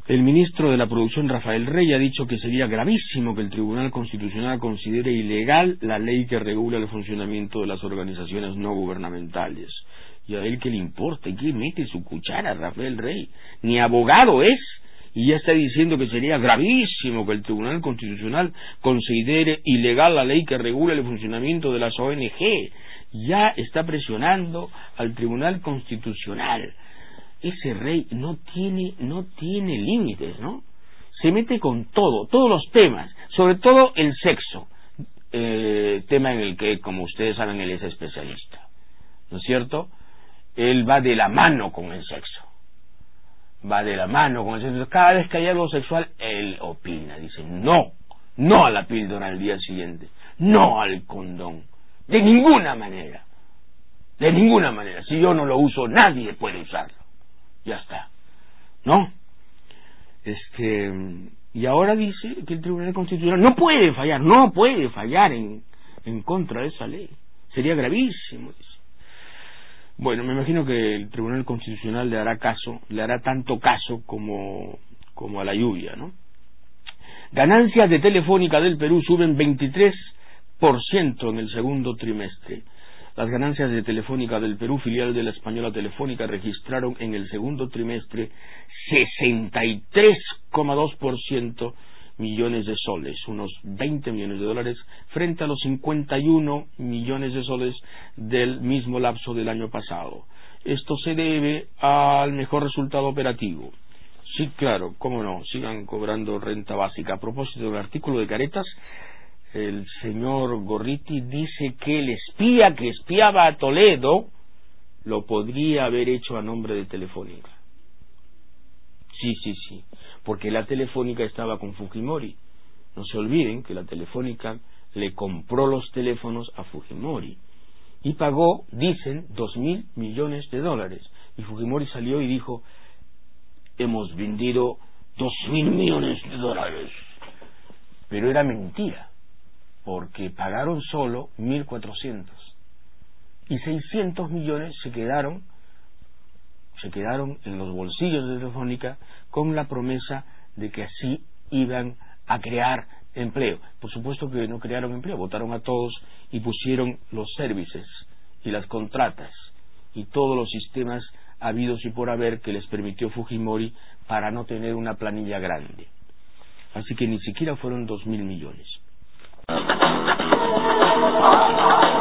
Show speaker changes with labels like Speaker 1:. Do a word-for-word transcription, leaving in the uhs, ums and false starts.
Speaker 1: El ministro de la Producción, Rafael Rey, ha dicho que sería gravísimo que el Tribunal Constitucional considere ilegal la ley que regula el funcionamiento de las organizaciones no gubernamentales. Y a él qué le importa, ¿y qué mete su cuchara, Rafael Rey? Ni abogado es, y ya está diciendo que sería gravísimo que el Tribunal Constitucional considere ilegal la ley que regula el funcionamiento de las O N G. Ya está presionando al Tribunal Constitucional. Ese rey no tiene, no tiene límites, ¿no? Se mete con todo, todos los temas, sobre todo el sexo, eh, tema en el que, como ustedes saben, él es especialista, ¿no es cierto? Él va de la mano con el sexo, va de la mano con el sexo. Cada vez que hay algo sexual, él opina, dice no, no a la píldora al día siguiente, no al condón, de ninguna manera, de ninguna manera. Si yo no lo uso, nadie puede usarlo. Ya está, ¿no? Este, y ahora dice que el Tribunal Constitucional no puede fallar, no puede fallar en, en contra de esa ley. Sería gravísimo, dice. Bueno, me imagino que el Tribunal Constitucional le hará caso, le hará tanto caso como, como a la lluvia, ¿no? Ganancias de Telefónica del Perú suben veintitrés por ciento en el segundo trimestre. Las ganancias de Telefónica del Perú, filial de la española Telefónica, registraron en el segundo trimestre sesenta y tres coma dos por ciento millones de soles, unos veinte millones de dólares, frente a los cincuenta y uno millones de soles del mismo lapso del año pasado. Esto se debe al mejor resultado operativo. Sí, claro, cómo no, sigan cobrando renta básica. A propósito del artículo de Caretas, el señor Gorriti dice que el espía que espiaba a Toledo lo podría haber hecho a nombre de Telefónica. Sí, sí, sí, porque la Telefónica estaba con Fujimori. No se olviden que la Telefónica le compró los teléfonos a Fujimori y pagó, dicen, dos mil millones de dólares. Y Fujimori salió y dijo, hemos vendido dos mil millones de dólares. Pero era mentira, porque pagaron solo mil cuatrocientos y seiscientos millones se quedaron se quedaron en los bolsillos de Telefónica con la promesa de que así iban a crear empleo. Por supuesto que no crearon empleo, votaron a todos y pusieron los services y las contratas y todos los sistemas habidos y por haber que les permitió Fujimori para no tener una planilla grande. Así que ni siquiera fueron dos mil millones.